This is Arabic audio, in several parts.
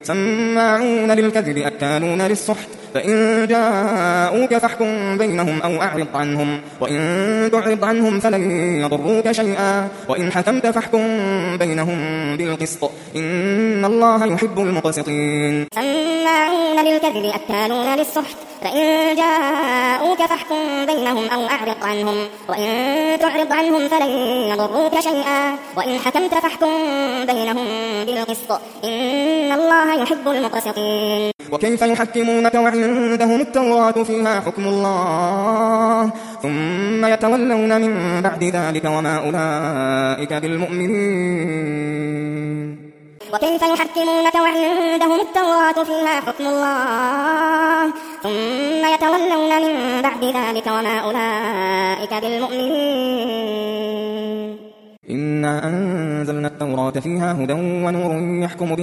سماعون للكذب أكالون للسحت فإن جاءوك فاحكم بينهم أو أعرض عنهم وإن تعرض عنهم فلن يضروك شيئا وإن حكمت فاحكم بينهم بالقسط إن الله يحب المقسطين. سماعون للكذب أكالون للسحت فإن جاءوك فاحكم بينهم أو أعرض عنهم وإن تعرض عنهم فلن يضروك شيئا وإن حكمت فاحكم بينهم بالقسط إن الله يحب المقسطين. وكيف يحكمونك وعندهم التوراة فيها حكم الله ثم يتولون من بعد ذلك وما أولئك بالمؤمنين. وكيف يحكمونك وعندهم التوراة فيها حكم الله ثم يتولون من بعد ذلك وما أولئك بالمؤمنين. إنا أنزلنا التوراة فيها هدى ونور يحكم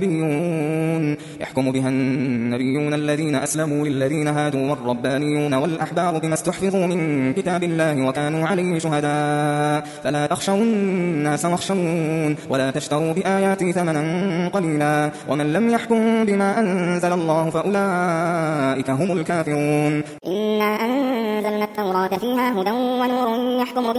بها النبيون الذين أسلموا للذين هادوا والربانيون والأحبار بما استحفظوا من كتاب الله وكانوا عليه شهداء فلا تخشوا الناس واخشون ولا تشتروا بآياتي ثمنا قليلا ومن لم يحكم بما أنزل الله فأولئك هم الكافرون. إنا أنزلنا التوراة فيها هدى ونور يحكم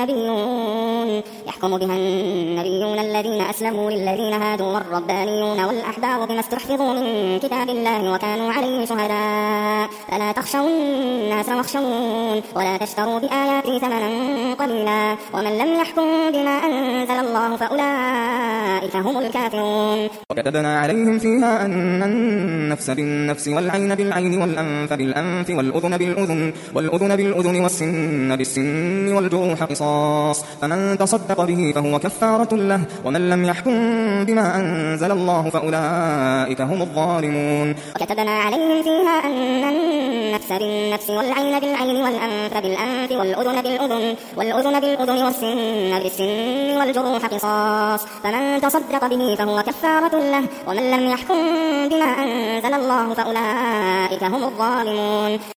بها النبيون الذين أسلموا للذين هادوا والربانيون والأحبار بما استحفظوا من كتاب الله وكانوا عليه شهداء فلا تخشوا الناس واخشون ولا تشتروا بآياتي ثمنا قليلا ومن لم يحكم بما أنزل الله فأولئك هم الكافرون. وكتبنا عليهم فيها أن النفس بالنفس والعين بالعين والأنف بالأنف والأذن بالأذن والسن بالسن والجروح قصاص فمن تصدق به فهو كفارة له ومن لم يحكم بما أنزل الله فأولئك هم الظالمون. وكتبنا عليهم فيها أن النفس بالنفس والعين بالعين والأنف بالأنف والأذن بالأذن والسن بالسن والجروح قصاص فمن تصدق به فهو كفارة له ومن لم يحكم بما أنزل الله فأولئك هم الظالمون.